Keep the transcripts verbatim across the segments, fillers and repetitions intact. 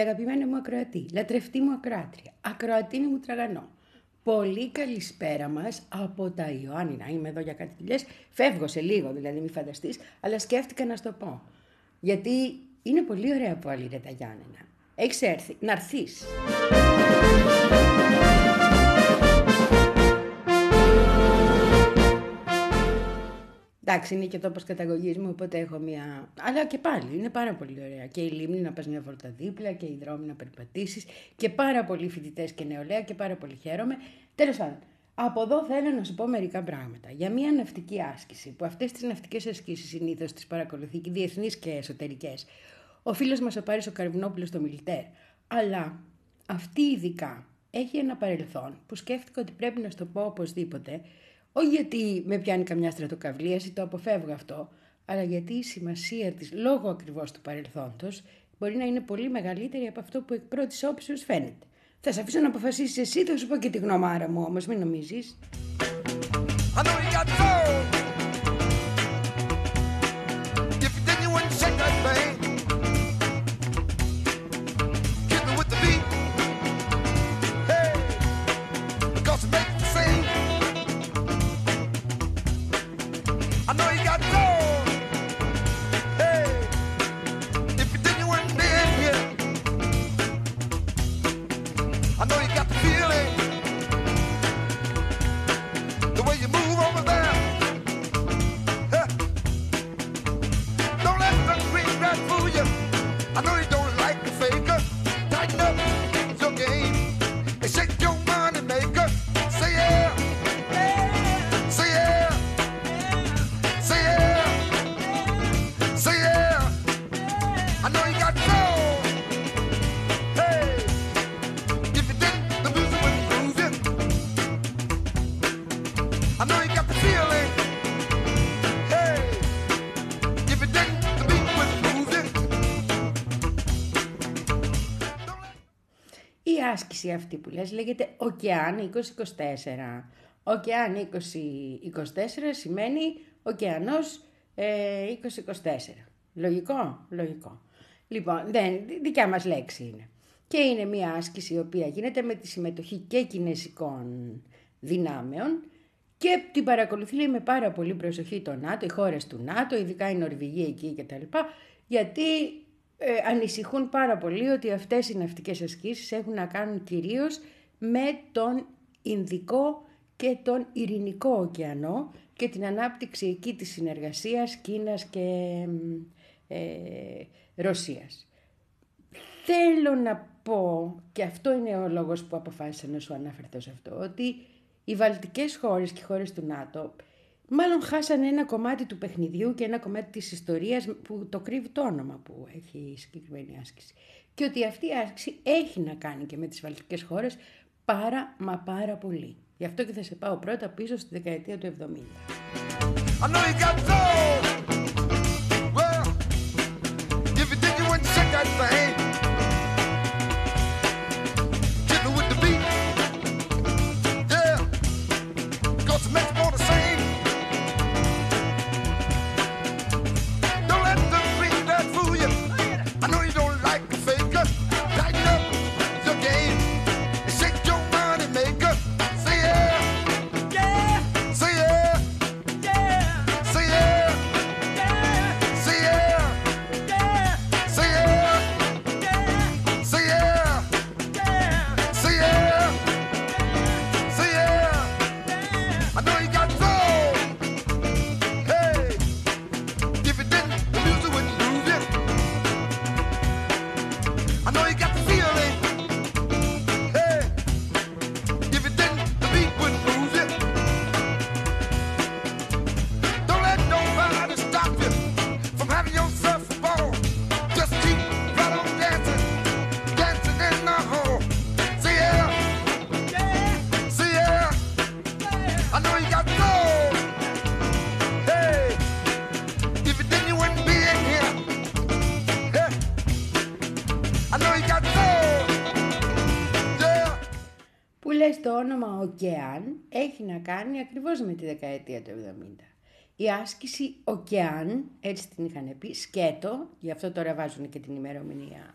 αγαπημένη μου ακροατή, λατρευτή μου ακροάτρια, ακροατίνη μου τραγανό. Πολύ καλησπέρα μας από τα Ιωάννινα. Είμαι εδώ για κάτι δουλειές. Φεύγω σε λίγο, δηλαδή μη φανταστείς, αλλά σκέφτηκα να σου το πω. Γιατί είναι πολύ ωραία πόλη ρε τα Γιάννενα. Έχεις έρθει, να έρθεις. Εντάξει, είναι και τόπος καταγωγής μου, οπότε έχω μια... Αλλά και πάλι, είναι πάρα πολύ ωραία. Και η λίμνη να πας μια βόλτα δίπλα και οι δρόμοι να περπατήσεις και πάρα πολλοί φοιτητές και νεολαία και πάρα πολύ χαίρομαι. Τέλος πάντων, από εδώ θέλω να σου πω μερικά πράγματα. Για μια ναυτική άσκηση, που αυτές τις ναυτικές ασκήσεις συνήθως τις παρακολουθεί και διεθνείς και εσωτερικές, ο φίλος μας ο Πάρης ο Καρβουνόπουλος στο Μιλιτέρ. Αλλά αυτή ειδικά έχει ένα παρελθόν που σκέφτηκα ότι πρέπει να σου το πω οπωσδήποτε. Όχι γιατί με πιάνει καμιά στρατοκαυλίαση, το αποφεύγω αυτό, αλλά γιατί η σημασία της, λόγω ακριβώς του παρελθόντος, μπορεί να είναι πολύ μεγαλύτερη από αυτό που εκ πρώτης όψεως φαίνεται. Θα σε αφήσω να αποφασίσεις εσύ, θα σου πω και τη γνωμάρα μου, όμως μην νομίζεις. Η άσκηση αυτή που λες λέγεται Ωκεάν είκοσι είκοσι τέσσερα. Ωκεάν είκοσι είκοσι τέσσερα σημαίνει ωκεανός ε, είκοσι είκοσι τέσσερα. Λογικό, λογικό. Λοιπόν, δεν, δικιά μας λέξη είναι. Και είναι μια άσκηση η οποία γίνεται με τη συμμετοχή και κινέζικων δυνάμεων και την παρακολουθεί λέει, με πάρα πολύ προσοχή το ΝΑΤΟ, οι χώρες του ΝΑΤΟ, ειδικά η Νορβηγία εκεί κτλ. Γιατί Ε, ανησυχούν πάρα πολύ ότι αυτές οι ναυτικές ασκήσεις έχουν να κάνουν κυρίως με τον Ινδικό και τον Ειρηνικό ωκεανό και την ανάπτυξη εκεί της συνεργασίας Κίνας και ε, Ρωσίας. Θέλω να πω, και αυτό είναι ο λόγος που αποφάσισα να σου αναφερθώ σε αυτό, ότι οι βαλτικές χώρες και οι χώρες του ΝΑΤΟ μάλλον χάσανε ένα κομμάτι του παιχνιδιού και ένα κομμάτι της ιστορίας που το κρύβει το όνομα που έχει η συγκεκριμένη άσκηση. Και ότι αυτή η άσκηση έχει να κάνει και με τις βαλτικές χώρες πάρα μα πάρα πολύ. Γι' αυτό και θα σε πάω πρώτα πίσω στη δεκαετία του εβδομήντα. Το όνομα Ωκεάν έχει να κάνει ακριβώς με τη δεκαετία του εβδομήντα. Η άσκηση Ωκεάν, έτσι την είχαν πει, σκέτο, γι' αυτό τώρα βάζουν και την ημερομηνία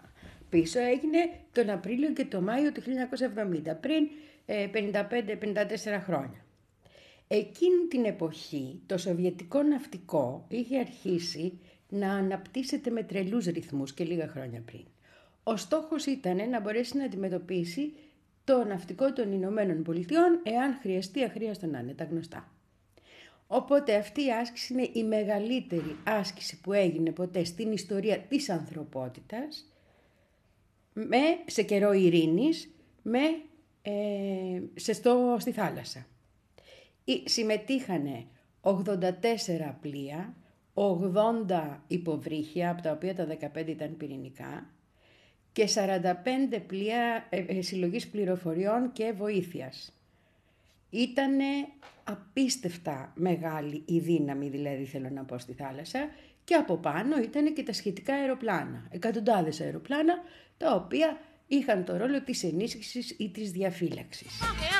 πίσω έγινε τον Απρίλιο και τον Μάιο του χίλια εννιακόσια εβδομήντα, πριν ε, πενήντα πέντε πενήντα τέσσερα χρόνια. Εκείνη την εποχή το σοβιετικό ναυτικό είχε αρχίσει να αναπτύσσεται με τρελούς ρυθμούς και λίγα χρόνια πριν. Ο στόχος ήταν να μπορέσει να αντιμετωπίσει το ναυτικό των Ηνωμένων Πολιτειών εάν χρειαστεί αχρίαστο να είναι, τα γνωστά. Οπότε αυτή η άσκηση είναι η μεγαλύτερη άσκηση που έγινε ποτέ στην ιστορία της ανθρωπότητας με, σε καιρό ειρήνης με, ε, σε στο, στη θάλασσα. Συμμετείχανε ογδόντα τέσσερα πλοία, ογδόντα υποβρύχια, από τα οποία τα δεκαπέντε ήταν πυρηνικά, και σαράντα πέντε πλοία ε, συλλογής πληροφοριών και βοήθειας. Ήτανε απίστευτα μεγάλη η δύναμη, δηλαδή θέλω να πω, στη θάλασσα, και από πάνω ήτανε και τα σχετικά αεροπλάνα, εκατοντάδες αεροπλάνα, τα οποία είχαν το ρόλο της ενίσχυσης ή της διαφύλαξης.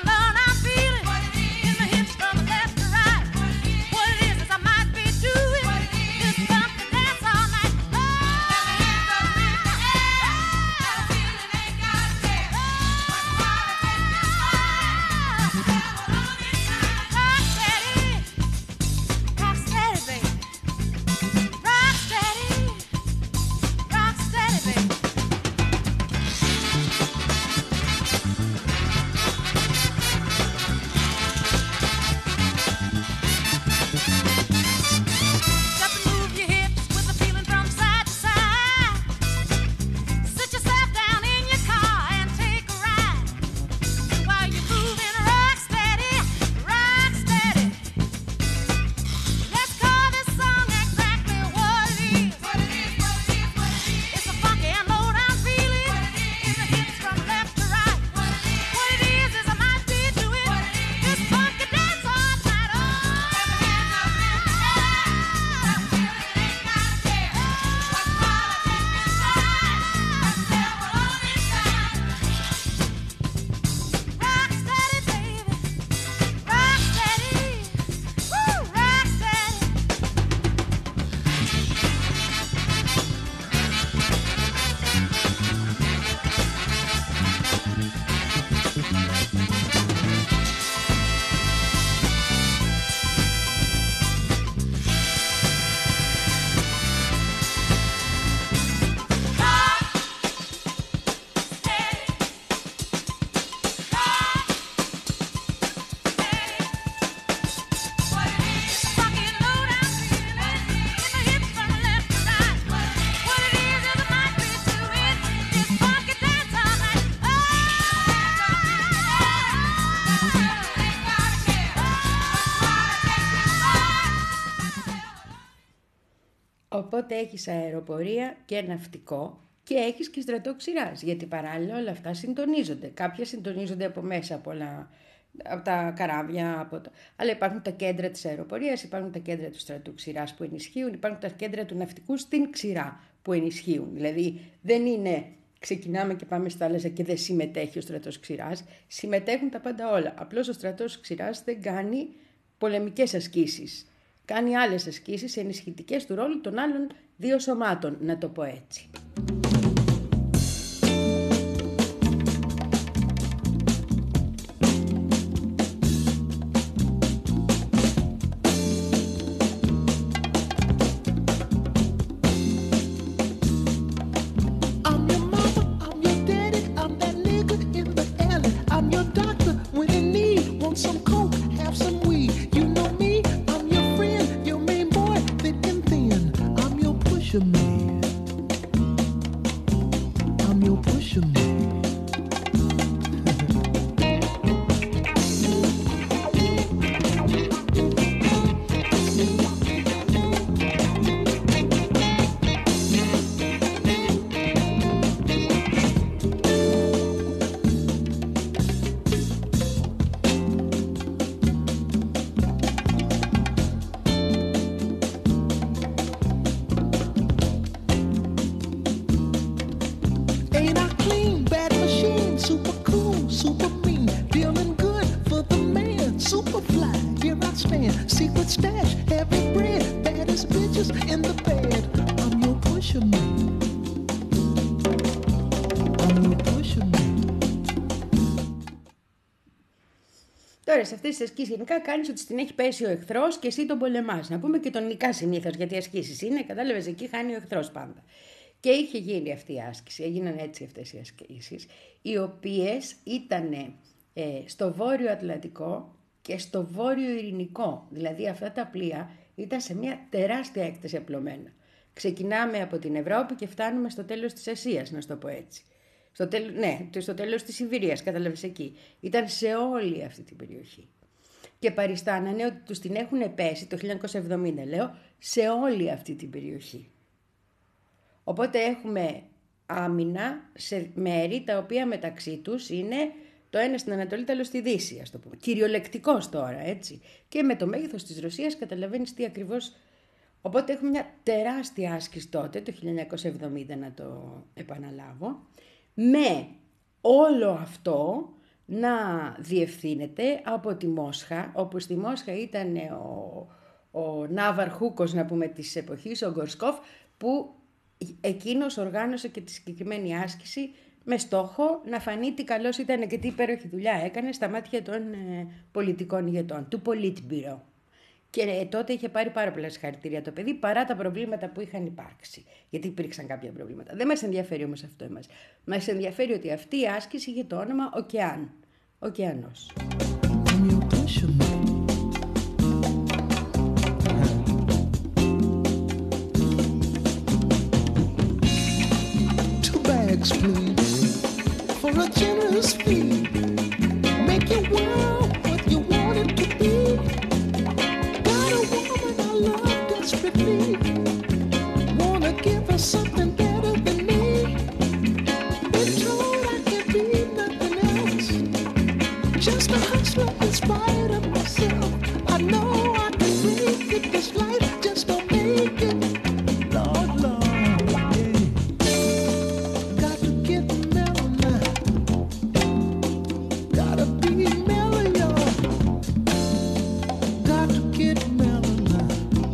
Οπότε έχεις αεροπορία και ναυτικό και έχεις και στρατό ξηράς, γιατί παράλληλα όλα αυτά συντονίζονται. Κάποια συντονίζονται από μέσα, από, όλα, από τα καράβια, από το... αλλά υπάρχουν τα κέντρα της αεροπορίας, υπάρχουν τα κέντρα του στρατού ξηράς που ενισχύουν, υπάρχουν τα κέντρα του ναυτικού στην ξηρά που ενισχύουν. Δηλαδή δεν είναι ξεκινάμε και πάμε στη θάλασσα και δεν συμμετέχει ο στρατός ξηράς, συμμετέχουν τα πάντα όλα. Απλώς ο στρατός ξηράς δεν κάνει πολεμικές ασκήσεις. Κάνει άλλες ασκήσεις ενισχυτικές του ρόλου των άλλων δύο σωμάτων, να το πω έτσι. τώρα σε αυτές τις ασκήσεις γενικά κάνεις ότι στην έχει πέσει ο εχθρός και εσύ τον πολεμάς. Να πούμε και τον νικά συνήθως, γιατί οι ασκήσεις είναι, κατάλαβες, εκεί χάνει ο εχθρός πάντα. Και είχε γίνει αυτή η άσκηση, έγιναν έτσι αυτές οι ασκήσεις, οι οποίες ήταν ε, στο Βόρειο Ατλαντικό και στο Βόρειο Ειρηνικό. Δηλαδή αυτά τα πλοία ήταν σε μια τεράστια έκταση απλωμένα. Ξεκινάμε από την Ευρώπη και φτάνουμε στο τέλος της Ασίας, να σου το πω έτσι. Στο τέλος, ναι, στο τέλος της Σιβηρίας, κατάλαβες εκεί. Ήταν σε όλη αυτή την περιοχή. Και παριστάνανε ότι τους την έχουν πέσει, το χίλια εννιακόσια εβδομήντα λέω, σε όλη αυτή την περιοχή. Οπότε έχουμε άμυνα σε μέρη τα οποία μεταξύ τους είναι το ένα στην Ανατολή, το άλλο στη Δύση, ας το πούμε. Κυριολεκτικός τώρα, έτσι. Και με το μέγεθος της Ρωσίας καταλαβαίνεις τι ακριβώς. Οπότε έχουμε μια τεράστια άσκηση τότε, το χίλια εννιακόσια εβδομήντα, να το επαναλάβω, με όλο αυτό να διευθύνεται από τη Μόσχα, όπου στη Μόσχα ήταν ο, ο Νάβαρ Χούκος, να πούμε, της εποχής, ο Γκορσκόφ, που εκείνος οργάνωσε και τη συγκεκριμένη άσκηση με στόχο να φανεί τι καλός ήταν και τι υπέροχη δουλειά έκανε στα μάτια των ε, πολιτικών ηγετών, του Politburo. Και ε, τότε είχε πάρει πάρα πολλά συγχαρητήρια το παιδί, παρά τα προβλήματα που είχαν υπάρξει. Γιατί υπήρξαν κάποια προβλήματα. Δεν μας ενδιαφέρει όμως αυτό εμάς. Μας ενδιαφέρει ότι αυτή η άσκηση είχε το όνομα Ωκεάν. Ωκεανός. Two bags, please, for a generous fee. Make your world what you want it to be. Got a woman I love desperately. Wanna give her something better than me. Been told I can't be nothing else. Just a hustler in spite of myself. I know I can make it. This life just don't make it. Lord, Lord, yeah. Got to get mellow now. Gotta be mellow, y'all. Got to get mellow now.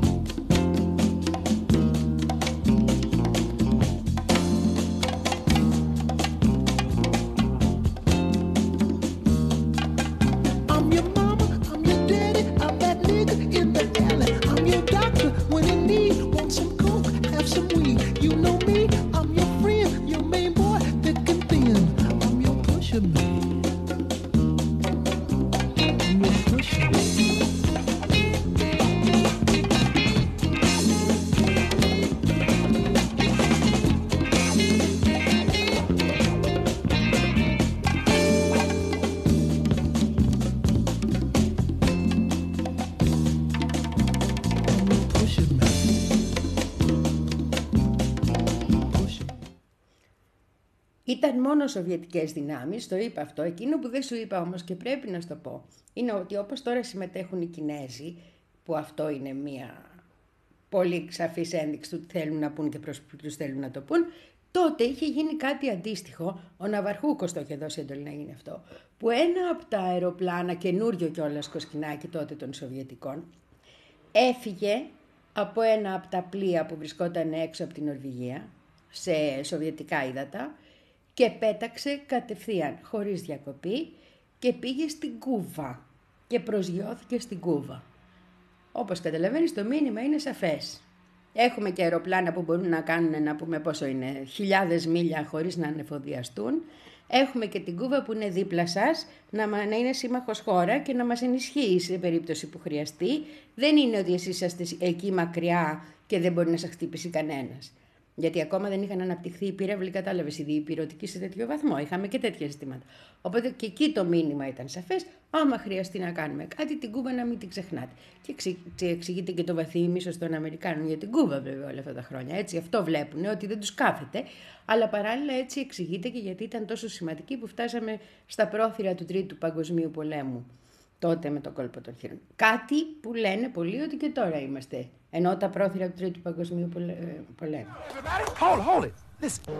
I'm your mama, I'm your daddy, I'm that nigga in the alley. I'm your doctor when in need. Want some coke, have some weed. You know me, I'm your friend, your main boy, thick and thin. I'm your pusher man. I'm your pusher man. Pusher man. Pusher. Ήταν μόνο σοβιετικές δυνάμεις, το είπα αυτό. Εκείνο που δεν σου είπα όμως και πρέπει να σου το πω, είναι ότι όπως τώρα συμμετέχουν οι Κινέζοι, που αυτό είναι μια πολύ σαφής ένδειξη του τι θέλουν να πούν και προς ποιους θέλουν να το πούν, τότε είχε γίνει κάτι αντίστοιχο, ο Ναβαρχούκος το είχε δώσει εντολή να γίνει αυτό, που ένα από τα αεροπλάνα, καινούριο κιόλας κοσκινάκι τότε των Σοβιετικών, έφυγε από ένα από τα πλοία που βρισκόταν έξω από την Νορβηγία, σε σοβιετικά ύδατα, και πέταξε κατευθείαν, χωρίς διακοπή, και πήγε στην Κούβα και προσγειώθηκε στην Κούβα. Όπως καταλαβαίνεις, το μήνυμα είναι σαφές. Έχουμε και αεροπλάνα που μπορούν να κάνουν, να πούμε πόσο είναι, χιλιάδες μίλια χωρίς να ανεφοδιαστούν. Έχουμε και την Κούβα που είναι δίπλα σας, να, να είναι σύμμαχος χώρα και να μας ενισχύει σε περίπτωση που χρειαστεί. Δεν είναι ότι εσείς είσαστε εκεί μακριά και δεν μπορεί να σας χτυπήσει κανένας. Γιατί ακόμα δεν είχαν αναπτυχθεί οι πύραυλοι, κατάλαβες, οι διπυρωτικοί σε τέτοιο βαθμό. Είχαμε και τέτοια ζητήματα. Οπότε και εκεί το μήνυμα ήταν σαφές. Άμα χρειαστεί να κάνουμε κάτι, την Κούβα να μην την ξεχνάτε. Και εξηγείται και το βαθύ μίσος των Αμερικάνων για την Κούβα, βέβαια, όλα αυτά τα χρόνια. Έτσι, αυτό βλέπουν, ότι δεν τους κάθεται. Αλλά παράλληλα έτσι εξηγείται και γιατί ήταν τόσο σημαντική που φτάσαμε στα πρόθυρα του Τρίτου Παγκοσμίου Πολέμου. Τότε με το κόλπο των χείρων. Κάτι που λένε πολλοί ότι και τώρα είμαστε. Ενώ τα πρόθυρα του Τρίτου Παγκοσμίου Πολέμου. Hold it, hold it. Listen.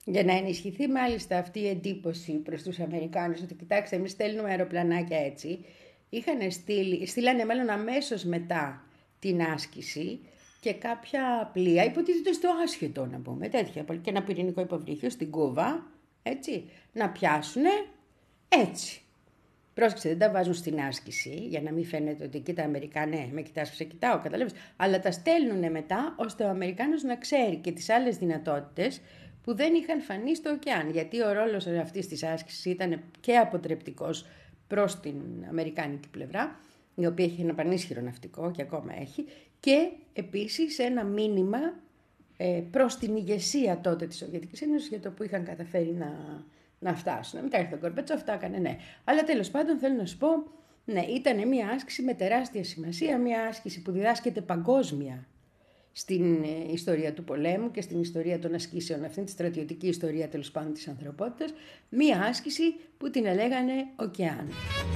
Για να ενισχυθεί μάλιστα αυτή η εντύπωση προς τους Αμερικάνους ότι κοιτάξτε, εμείς στέλνουμε αεροπλανάκια έτσι, είχαν στείλει, στείλανε μάλλον αμέσως μετά την άσκηση και κάποια πλοία, υποτίθεται στο άσχετο να πούμε, τέτοια, και ένα πυρηνικό υποβρύχιο στην Κούβα, έτσι, να πιάσουνε έτσι. Πρόσεξε, δεν τα βάζουν στην άσκηση για να μην φαίνεται ότι κοίτα Αμερικανέ, με κοιτάς που σε κοιτάω, καταλάβεις, αλλά τα στέλνουν μετά ώστε ο Αμερικάνος να ξέρει και τις άλλες δυνατότητες που δεν είχαν φανεί στο ωκεάν, γιατί ο ρόλος αυτής της άσκησης ήταν και αποτρεπτικός προς την αμερικάνικη πλευρά, η οποία έχει ένα πανίσχυρο ναυτικό και ακόμα έχει, και επίσης ένα μήνυμα ε, προς την ηγεσία τότε της Σοβιετικής Ένωσης για το που είχαν καταφέρει να, να φτάσουν. Μετά ήρθε ο Γκορμπατσόφ, αυτά έκανε, ναι. Αλλά τέλος πάντων θέλω να σου πω, ναι, ήταν μια άσκηση με τεράστια σημασία, μια άσκηση που διδάσκεται παγκόσμια στην ιστορία του πολέμου και στην ιστορία των ασκήσεων, αυτή τη στρατιωτική ιστορία τέλος πάντων της ανθρωπότητας, μία άσκηση που την ελέγανε ωκεάν.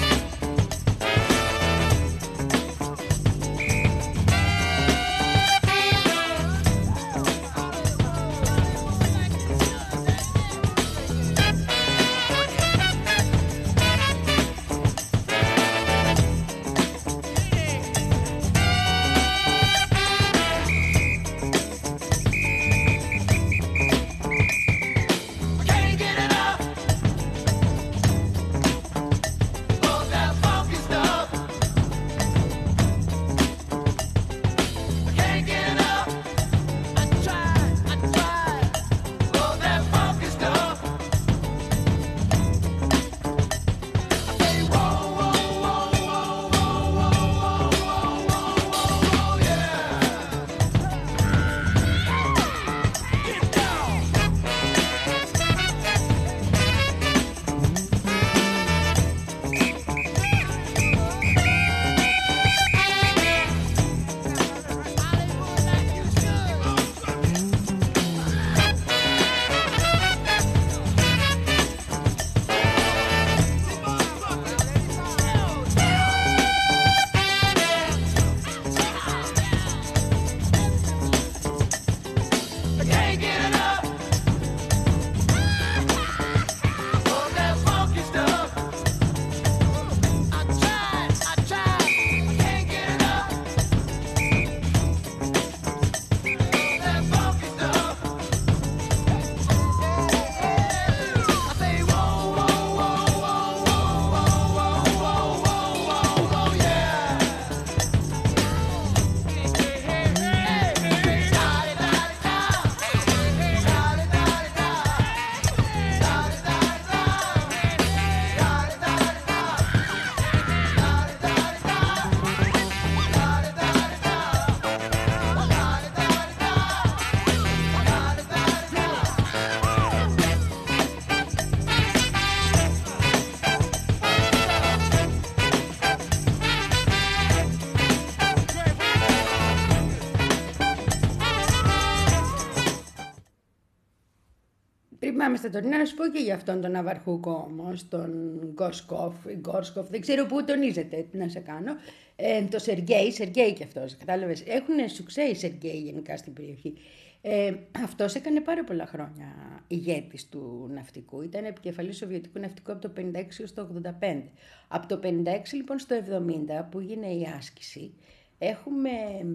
Πάμε στα τωρινά, να σου πω και για αυτόν τον ναυαρχούκο όμως, τον Γκόρσκοφ, Γκόρσκοφ, δεν ξέρω πού τονίζεται, τι να σε κάνω, ε, το Σεργέη, Σεργέη και αυτός, κατάλαβες, έχουν σουξέ οι Σεργέη γενικά στην περιοχή. Ε, αυτός έκανε πάρα πολλά χρόνια ηγέτης του ναυτικού, ήταν επικεφαλής Σοβιετικού ναυτικού από το πενήντα έξι έως το ογδόντα πέντε. Από το πενήντα έξι λοιπόν στο εβδομήντα που έγινε η άσκηση, έχουμε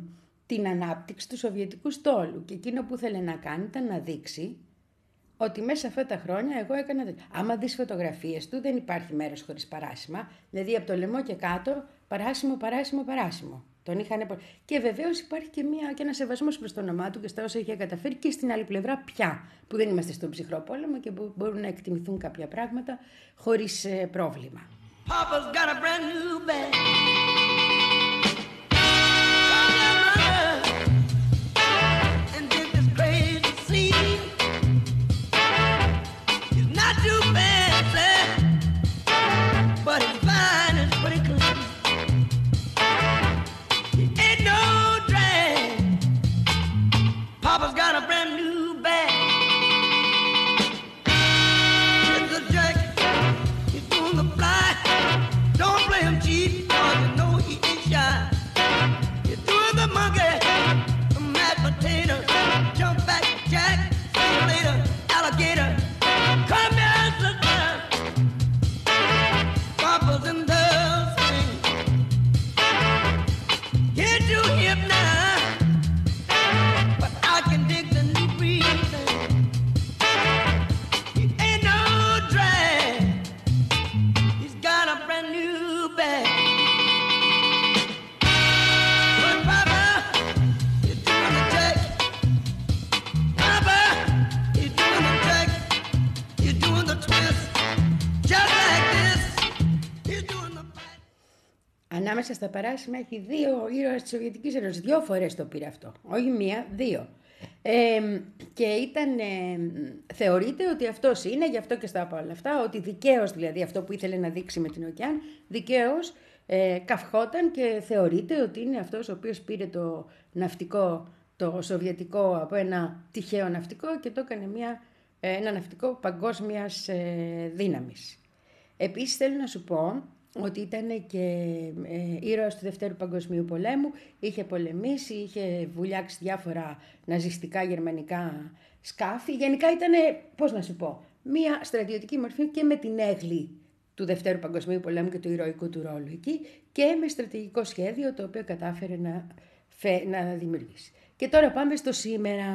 την ανάπτυξη του Σοβιετικού στόλου και εκείνο που ήθελε να κάνει ήταν να δείξει ότι μέσα σε αυτά τα χρόνια εγώ έκανα... Άμα δεις φωτογραφίες του δεν υπάρχει μέρος χωρίς παράσημα, δηλαδή από το λαιμό και κάτω παράσημο, παράσημο, παράσημο. Τον είχαν... Και βεβαίως υπάρχει και, μια... και ένα σεβασμός προς το όνομά του και στα όσα είχε καταφέρει και στην άλλη πλευρά πια, που δεν είμαστε στον ψυχρό πόλεμο και που μπορούν να εκτιμηθούν κάποια πράγματα χωρίς ε, πρόβλημα. Papa's got a brand new bag. Don't play him cheap, 'cause you know he ανάμεσα στα παράσιμα έχει δύο ήρωες της Σοβιετικής Ένωσης. Δύο φορές το πήρε αυτό. Όχι μία, δύο. Ε, και ήταν, ε, θεωρείται ότι αυτός είναι, γι' αυτό και στα από όλα αυτά, ότι δικαίως δηλαδή αυτό που ήθελε να δείξει με την Οκεάν, δικαίως ε, καυχόταν και θεωρείται ότι είναι αυτός ο οποίος πήρε το ναυτικό, το σοβιετικό από ένα τυχαίο ναυτικό και το έκανε μια, ε, ένα ναυτικό παγκόσμιας ε, δύναμης. Επίσης θέλω να σου πω ότι ήταν και ε, ήρωας του Δευτέρου Παγκοσμίου Πολέμου, είχε πολεμήσει, είχε βουλιάξει διάφορα ναζιστικά γερμανικά σκάφη. Γενικά ήταν, πώς να σου πω, μια στρατιωτική μορφή και με την έγκλη του Δευτέρου Παγκοσμίου Πολέμου και του ηρωικού του ρόλου εκεί και με στρατηγικό σχέδιο το οποίο κατάφερε να, φε, να δημιουργήσει. Και τώρα πάμε στο σήμερα.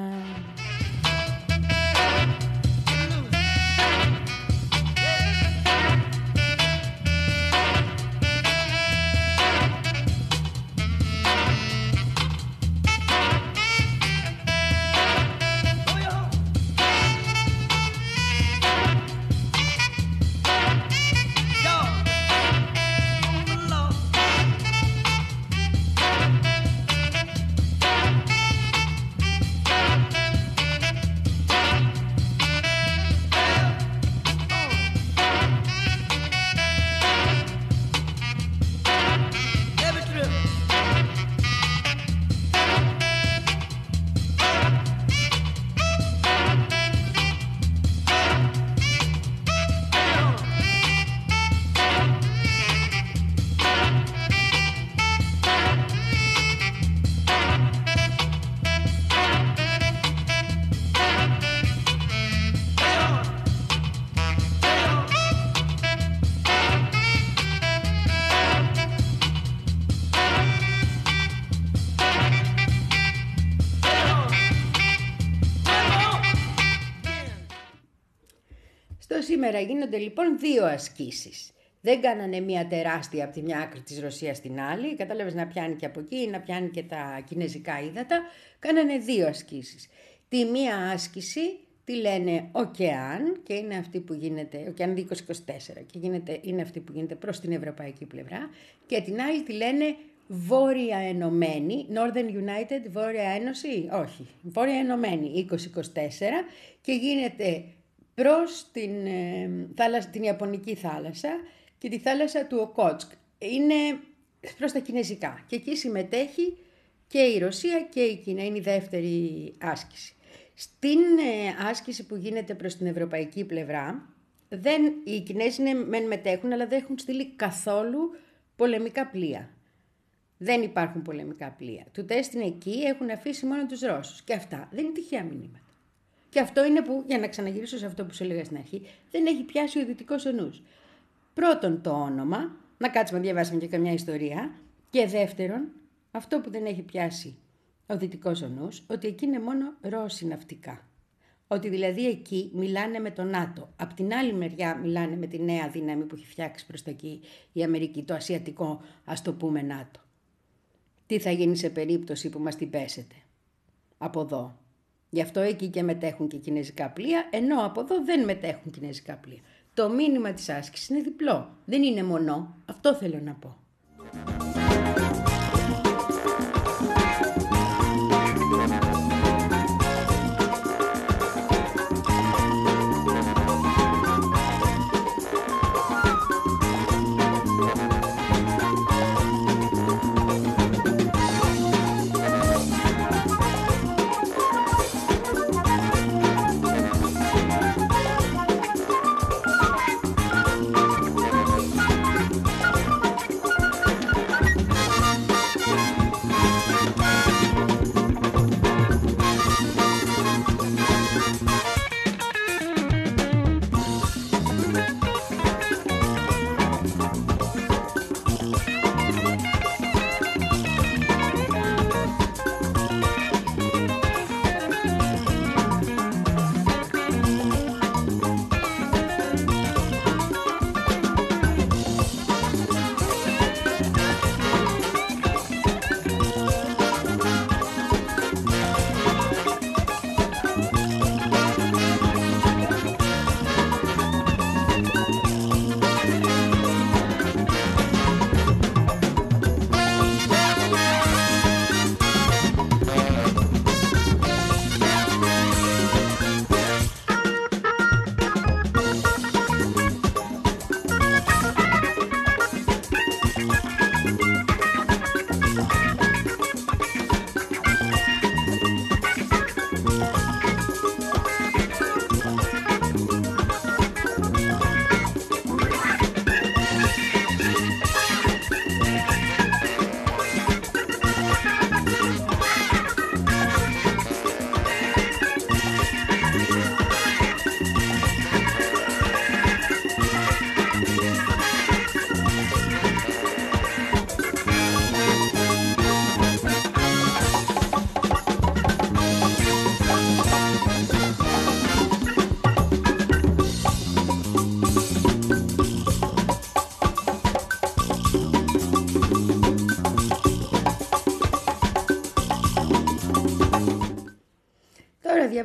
Σήμερα γίνονται λοιπόν δύο ασκήσεις. Δεν κάνανε μια τεράστια από τη μια άκρη της Ρωσίας στην άλλη, κατάλαβες, να πιάνει και από εκεί, να πιάνει και τα κινέζικα ύδατα. Κάνανε δύο ασκήσεις. Τη μία άσκηση τη λένε Οκεάν και είναι αυτή που γίνεται, Οκεάν είκοσι είκοσι τέσσερα και γίνεται, είναι αυτή που γίνεται προς την ευρωπαϊκή πλευρά, και την άλλη τη λένε Βόρεια Ενωμένη, Northern United, Βόρεια Ένωση, όχι, Βόρεια Ενωμένη είκοσι είκοσι τέσσερα, και γίνεται προς την, ε, θάλασσα, την Ιαπωνική θάλασσα και τη θάλασσα του Οκότσκ. Είναι προς τα κινέζικα και εκεί συμμετέχει και η Ρωσία και η Κίνα. Είναι η δεύτερη άσκηση. Στην ε, άσκηση που γίνεται προς την ευρωπαϊκή πλευρά, δεν, οι Κινέζοι ναι, μεν μετέχουν, αλλά δεν έχουν στείλει καθόλου πολεμικά πλοία. Δεν υπάρχουν πολεμικά πλοία. Του τέστην εκεί έχουν αφήσει μόνο τους Ρώσους. Και αυτά δεν είναι τυχαία μηνύματα. Και αυτό είναι που, για να ξαναγυρίσω σε αυτό που σου έλεγα στην αρχή, δεν έχει πιάσει ο δυτικός ο νους. Πρώτον το όνομα, να κάτσουμε να διαβάσουμε και καμιά ιστορία. Και δεύτερον, αυτό που δεν έχει πιάσει ο δυτικός ο νους, ότι εκεί είναι μόνο Ρώσοι ναυτικά. Ότι δηλαδή εκεί μιλάνε με το ΝΑΤΟ. Απ' την άλλη μεριά μιλάνε με τη νέα δύναμη που έχει φτιάξει προς τα εκεί η Αμερική, το ασιατικό, ας το πούμε, ΝΑΤΟ. Τι θα γίνει σε περίπτωση που μας την πέσετε από εδώ. Γι' αυτό εκεί και μετέχουν και κινέζικα πλοία, ενώ από εδώ δεν μετέχουν κινέζικα πλοία. Το μήνυμα της άσκησης είναι διπλό. Δεν είναι μονό. Αυτό θέλω να πω.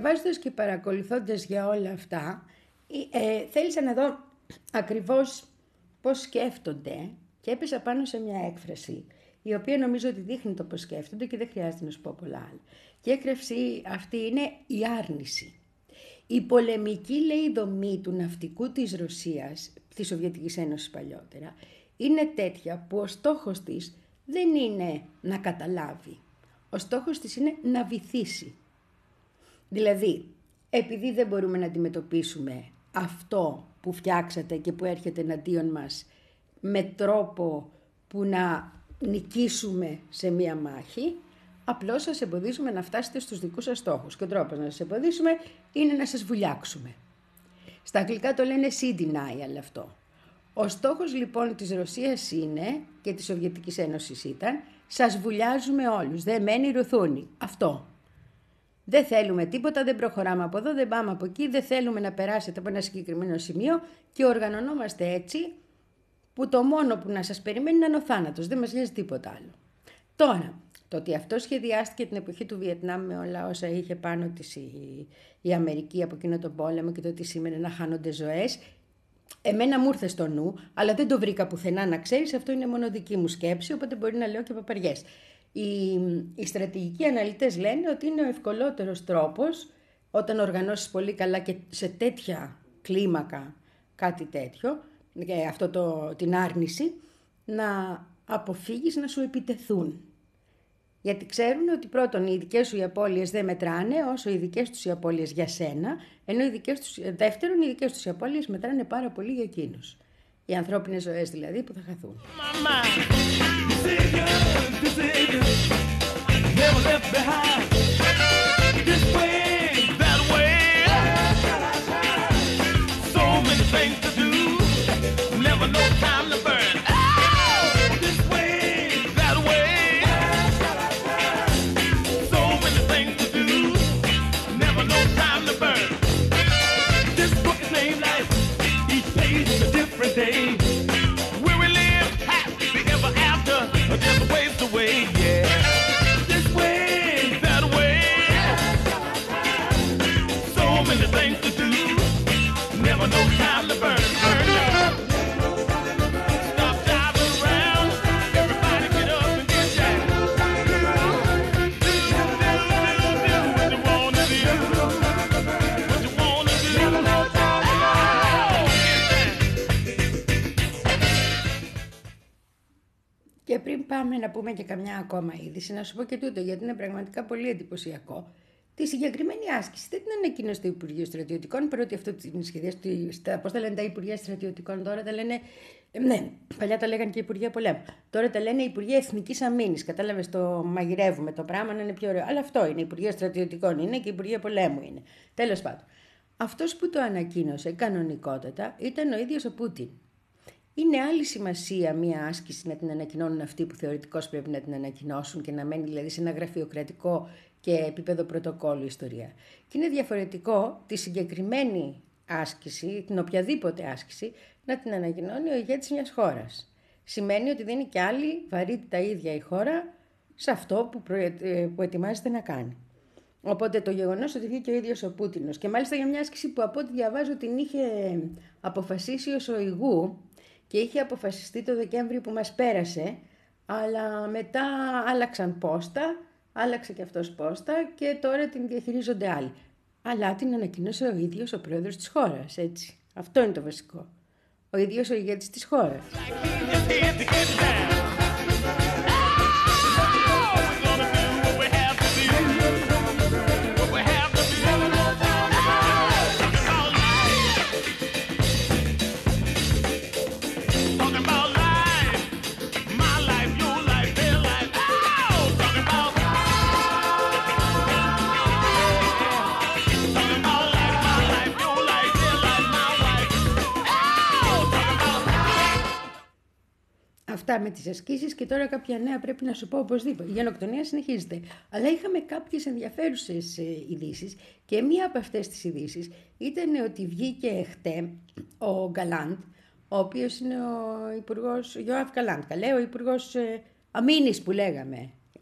διαβάζοντας και παρακολουθώντας για όλα αυτά, ε, θέλησα να δω ακριβώς πώς σκέφτονται και έπεσα πάνω σε μια έκφραση, η οποία νομίζω ότι δείχνει το πώς σκέφτονται και δεν χρειάζεται να σου πω πολλά άλλα. Και η έκφραση αυτή είναι η άρνηση. Η πολεμική, λέει, δομή του ναυτικού της Ρωσίας, της Σοβιετικής Ένωσης παλιότερα, είναι τέτοια που ο στόχος της δεν είναι να καταλάβει. Ο στόχος της είναι να βυθίσει. Δηλαδή, επειδή δεν μπορούμε να αντιμετωπίσουμε αυτό που φτιάξατε και που έρχεται εναντίον μας με τρόπο που να νικήσουμε σε μία μάχη, απλώς σας εμποδίζουμε να φτάσετε στους δικούς σας στόχους. Και ο τρόπος να σας εμποδίσουμε είναι να σας βουλιάξουμε. Στα αγγλικά το λένε sea denial αυτό. Ο στόχος λοιπόν της Ρωσίας είναι, και της Σοβιετικής Ένωσης ήταν, σας βουλιάζουμε όλους, δεν μένει ρουθούνη. Αυτό. Δεν θέλουμε τίποτα, δεν προχωράμε από εδώ, δεν πάμε από εκεί, δεν θέλουμε να περάσετε από ένα συγκεκριμένο σημείο και οργανωνόμαστε έτσι που το μόνο που να σας περιμένει είναι ο θάνατος, δεν μας νοιάζει τίποτα άλλο. Τώρα, το ότι αυτό σχεδιάστηκε την εποχή του Βιετνάμ με όλα όσα είχε πάνω της η, η Αμερική από εκείνο τον πόλεμο και το τι σήμαινε να χάνονται ζωές, εμένα μου ήρθε στο νου, αλλά δεν το βρήκα πουθενά να ξέρεις, αυτό είναι μόνο δική μου σκέψη, οπότε μπορεί να λέω και παπαριές. Οι, οι στρατηγικοί αναλυτές λένε ότι είναι ο ευκολότερος τρόπος, όταν οργανώσεις πολύ καλά και σε τέτοια κλίμακα κάτι τέτοιο, αυτό το, την άρνηση, να αποφύγεις να σου επιτεθούν. Γιατί ξέρουν ότι πρώτον οι δικές σου οι απώλειες δεν μετράνε όσο οι δικές τους οι απώλειες για σένα, ενώ οι δικές τους, δεύτερον οι δικές τους οι απώλειες μετράνε πάρα πολύ για εκείνους. Οι ανθρώπινες ζωές δηλαδή που θα χαθούν. Και πριν πάμε να πούμε και καμιά ακόμα είδηση, να σου πω και τούτο, γιατί είναι πραγματικά πολύ εντυπωσιακό. Τη συγκεκριμένη άσκηση δεν την ανακοίνωσε το Υπουργείο Στρατιωτικών, παρότι αυτό την σχεδίασε. Πώς τα λένε τα Υπουργεία Στρατιωτικών τώρα, τα λένε. Ναι, παλιά τα λέγανε και Υπουργεία Πολέμου. Τώρα τα λένε Υπουργεία Εθνικής Αμήνης. Κατάλαβες, το μαγειρεύουμε το πράγμα να είναι πιο ωραίο. Αλλά αυτό είναι. Υπουργεία Στρατιωτικών είναι και Υπουργεία Πολέμου είναι. Τέλος πάντων. Αυτός που το ανακοίνωσε κανονικότατα ήταν ο ίδιος ο Πούτιν. Είναι άλλη σημασία μία άσκηση να την ανακοινώνουν αυτοί που θεωρητικώς πρέπει να την ανακοινώσουν και να μένει δηλαδή σε ένα γραφειοκρατικό και επίπεδο πρωτοκόλλου ιστορία. Και είναι διαφορετικό τη συγκεκριμένη άσκηση, την οποιαδήποτε άσκηση, να την ανακοινώνει ο ηγέτης μιας χώρας. Σημαίνει ότι δίνει και άλλη βαρύτητα ίδια η χώρα σε αυτό που, προε... που ετοιμάζεται να κάνει. Οπότε το γεγονός ότι βγήκε ο ίδιος ο Πούτινος και μάλιστα για μια άσκηση που από ό,τι διαβάζω την είχε αποφασίσει ο Σοϊγού και είχε αποφασιστεί το Δεκέμβριο που μας πέρασε, αλλά μετά άλλαξαν πόστα, άλλαξε και αυτός πόστα και τώρα την διαχειρίζονται άλλοι. Αλλά την ανακοίνωσε ο ίδιος ο πρόεδρος της χώρας, έτσι. Αυτό είναι το βασικό. Ο ίδιος ο ηγέτης της χώρας. Αυτά με τις ασκήσεις και τώρα κάποια νέα πρέπει να σου πω οπωσδήποτε. Η γενοκτονία συνεχίζεται. Αλλά είχαμε κάποιες ενδιαφέρουσες ειδήσεις και μία από αυτές τις ειδήσεις ήταν ότι βγήκε χτε ο Γκαλάντ, ο οποίος είναι ο υπουργός, Γιώαφ Γκαλάντ, καλέ, ο υπουργός ε, αμήνης που λέγαμε.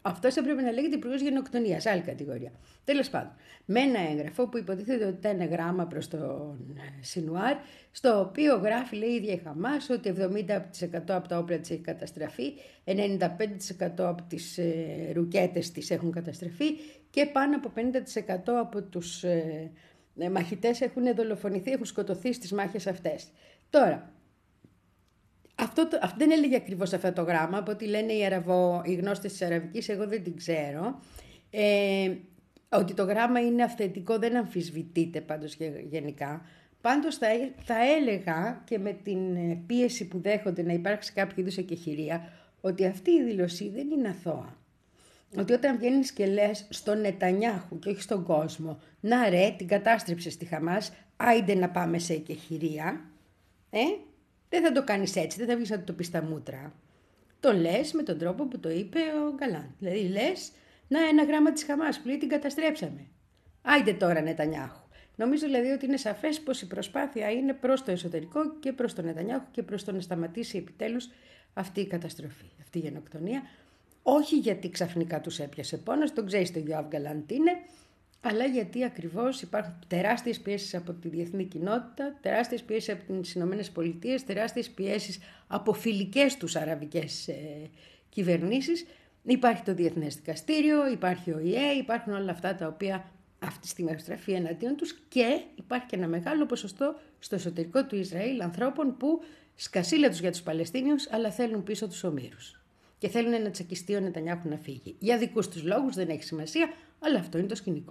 αυτός έπρεπε να λέγεται υπουργός γενοκτονίας, άλλη κατηγορία. Τέλος πάντων, με ένα έγγραφο που υποτίθεται ότι ήταν γράμμα προς τον Σινουάρ, στο οποίο γράφει, λέει η ίδια η Χαμάς, ότι εβδομήντα τοις εκατό από τα όπλα της έχει καταστραφεί, ενενήντα πέντε τοις εκατό από τις ε, ρουκέτες της έχουν καταστραφεί και πάνω από πενήντα τοις εκατό από τους ε, ε, μαχητές έχουν δολοφονηθεί, έχουν σκοτωθεί στις μάχες αυτές. Τώρα, Αυτό, το, αυτό δεν έλεγε ακριβώς αυτό το γράμμα, από ό,τι λένε οι, Αραβο, οι γνώστες της Αραβικής, εγώ δεν την ξέρω. Ε, ότι το γράμμα είναι αυθεντικό δεν αμφισβητείται πάντως γενικά. Πάντως θα, θα έλεγα και με την πίεση που δέχονται να υπάρξει κάποιο είδους εκεχηρία, ότι αυτή η δήλωση δεν είναι αθώα. Ότι όταν βγαίνεις και λες στον Νετανιάχου και όχι στον κόσμο, να ρε, την κατάστρεψε στη Χαμάς, άιντε να πάμε σε εκεχηρία, ε, δεν θα το κάνεις έτσι, δεν θα βγεις να το πεις στα μούτρα. Το λες με τον τρόπο που το είπε ο Γκαλάντ. Δηλαδή λες, να ένα γράμμα της Χαμάς που λέει την καταστρέψαμε. Άιντε τώρα Νετανιάχου. Νομίζω δηλαδή ότι είναι σαφές πως η προσπάθεια είναι προς το εσωτερικό και προς τον Νετανιάχου και προς το να σταματήσει επιτέλους αυτή η καταστροφή, αυτή η γενοκτονία. Όχι γιατί ξαφνικά τους έπιασε πόνος, τον ξέρεις το Γιώαβ Γκαλάντ είναι, αλλά γιατί ακριβώς υπάρχουν τεράστιες πιέσεις από τη διεθνή κοινότητα, τεράστιες πιέσεις από τις Ηνωμένες Πολιτείες, τεράστιες πιέσεις από φιλικές τους αραβικές ε, κυβερνήσεις. Υπάρχει το Διεθνές Δικαστήριο, υπάρχει ο ΙΕ, υπάρχουν όλα αυτά τα οποία αυτή τη στιγμή στραφεί εναντίον τους και υπάρχει και ένα μεγάλο ποσοστό στο εσωτερικό του Ισραήλ ανθρώπων που σκασίλα τους για τους Παλαιστίνιους, αλλά θέλουν πίσω τους ομήρους. Και θέλουν να τσακιστεί ο Νετανιάχου να φύγει. Για δικούς τους λόγους, δεν έχει σημασία, αλλά αυτό είναι το σκηνικό.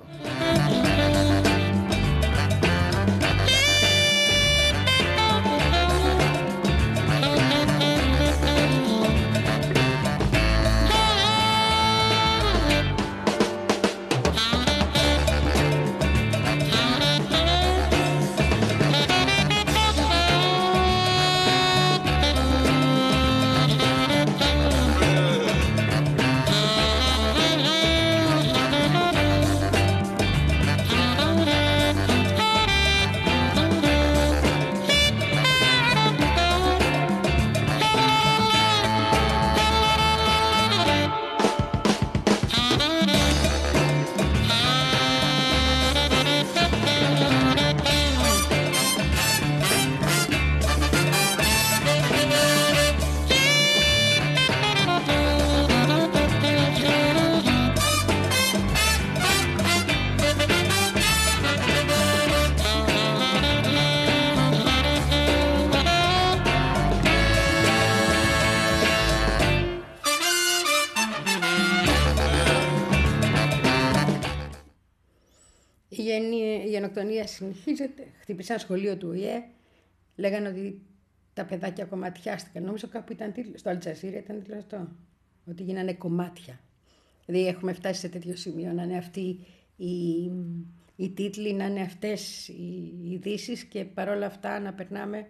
Η γενοκτονία συνεχίζεται. Χτύπησαν σχολείο του ΟΗΕ. Λέγανε ότι τα παιδάκια κομματιάστηκαν. Νομίζω κάπου ήταν τίτλο. Στο Αλτζαζίρα ήταν τίτλο αυτό. Ότι γίνανε κομμάτια. Δηλαδή έχουμε φτάσει σε τέτοιο σημείο να είναι αυτοί οι, οι τίτλοι, να είναι αυτές οι ειδήσεις και παρόλα αυτά να περνάμε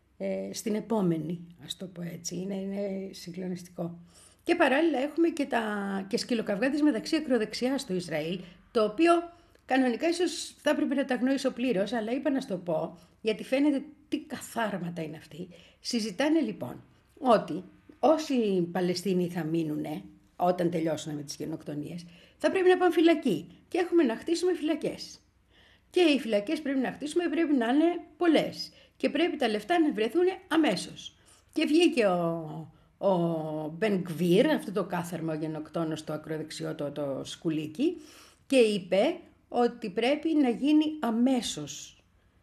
ε, στην επόμενη, ας το πω έτσι. Είναι, είναι συγκλονιστικό. Και παράλληλα έχουμε και, τα, και σκυλοκαυγάδες μεταξύ ακροδεξιά στο Ισραήλ, το οποίο κανονικά ίσως θα έπρεπε να τα γνωρίσω πλήρως, αλλά είπα να σου το πω, γιατί φαίνεται τι καθάρματα είναι αυτοί. Συζητάνε λοιπόν ότι όσοι Παλαιστίνοι θα μείνουν όταν τελειώσουν με τις γενοκτονίες, θα πρέπει να πάνε φυλακή και έχουμε να χτίσουμε φυλακές. Και οι φυλακές πρέπει να χτίσουμε, πρέπει να είναι πολλές και πρέπει τα λεφτά να βρεθούν αμέσως. Και βγήκε ο, ο Μπεν Γκβίρ, αυτό το κάθαρμο γενοκτόνο στο ακροδεξιό το, το σκουλίκι, και είπε ότι πρέπει να γίνει αμέσως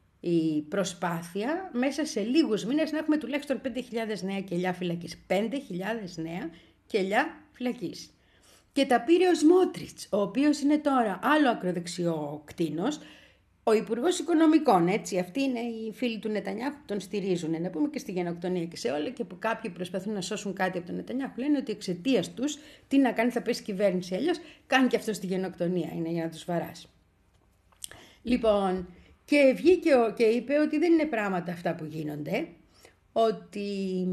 η προσπάθεια μέσα σε λίγους μήνες να έχουμε τουλάχιστον πέντε χιλιάδες νέα κελιά φυλακής. πέντε χιλιάδες νέα κελιά φυλακής. Και τα πήρε ο Σμότριτς, ο οποίος είναι τώρα άλλο ακροδεξιό κτήνος, ο Υπουργός Οικονομικών, έτσι, αυτοί είναι οι φίλοι του Νετανιάχου που τον στηρίζουν, να πούμε και στη γενοκτονία και σε όλα, και που κάποιοι προσπαθούν να σώσουν κάτι από τον Νετανιάχου, λένε ότι εξαιτίας τους, τι να κάνει, θα πέσει κυβέρνηση, αλλιώς κάνει και αυτό στη γενοκτονία, είναι για να τους βαράσει. Λοιπόν, και βγήκε και είπε ότι δεν είναι πράγματα αυτά που γίνονται, ότι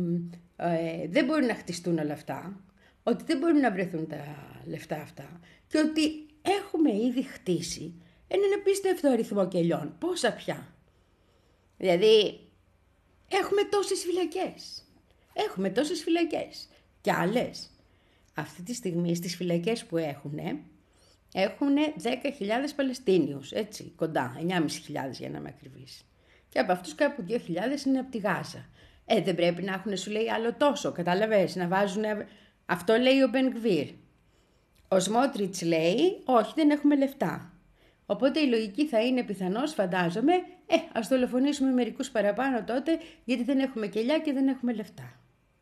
ε, δεν μπορούν να χτιστούν όλα αυτά, ότι δεν μπορούν να βρεθούν τα λεφτά αυτά και ότι έχουμε ήδη χτίσει έναν απίστευτο αριθμό κελιών. Πόσα πια? Δηλαδή, έχουμε τόσες φυλακές. Έχουμε τόσες φυλακές. Και άλλες. αυτή τη στιγμή στις φυλακές που έχουν, έχουν δέκα χιλιάδες Παλαιστίνιους, έτσι, κοντά, εννιά χιλιάδες πεντακόσιους για να είμαι ακριβής. Και από αυτούς κάπου δύο χιλιάδες είναι από τη Γάζα. Ε, δεν πρέπει να έχουν, σου λέει, άλλο τόσο, κατάλαβες, να βάζουν... Αυτό λέει ο Μπεν Γκβίρ. Ο Σμότριτς λέει, όχι, δεν έχουμε λεφτά. Οπότε η λογική θα είναι πιθανώς, φαντάζομαι, ε, ας δολοφονήσουμε μερικούς παραπάνω τότε, γιατί δεν έχουμε κελιά και δεν έχουμε λεφτά.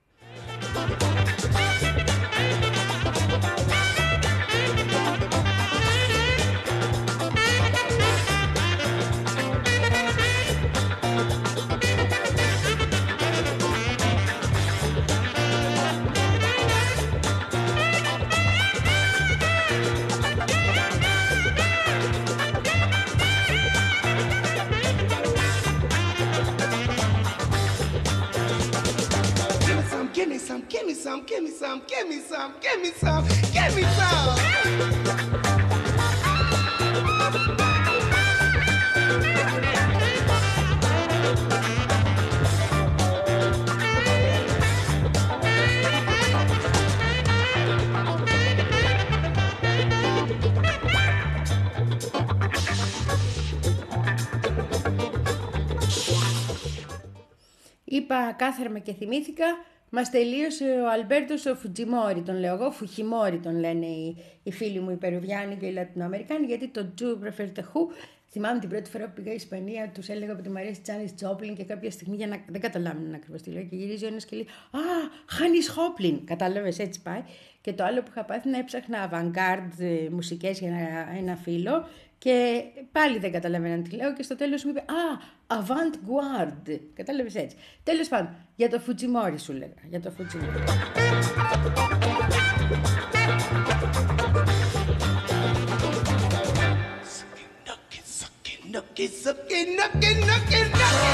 Give me some, give me some, give me some, give me some, give me some. Είπα κάθαρμα και θυμήθηκα. Μας τελείωσε ο Αλμπέρτος ο Φουτζιμόρι, τον λέω εγώ, Φουχιμόρι τον λένε οι, οι φίλοι μου οι Περουβιάνοι και οι Λατινοαμερικάνοι, γιατί το Τζου προφέρεται χου. Θυμάμαι την πρώτη φορά που πήγα στην Ισπανία, τους έλεγα ότι μου αρέσει Τζάνις Τζόπλιν και κάποια στιγμή για να δεν καταλάβουν ακριβώς τι λέω και γυρίζει ο ένας και λέει «Α, Χάνις Χόπλιν», κατάλαβες, έτσι πάει. Και το άλλο που είχα πάθει να έψαχνα avant-garde μουσικές για ένα, ένα φίλο και πάλι δεν καταλαβαίναν τι λέω και στο τέλος μου είπε «Α, avant-garde», κατάλαβες έτσι. Τέλος πάντων, για το Φουτζιμόρι σου λέγα, για το Φουτζιμόρι. Nookie, sucky, nookie, nookie, nookie.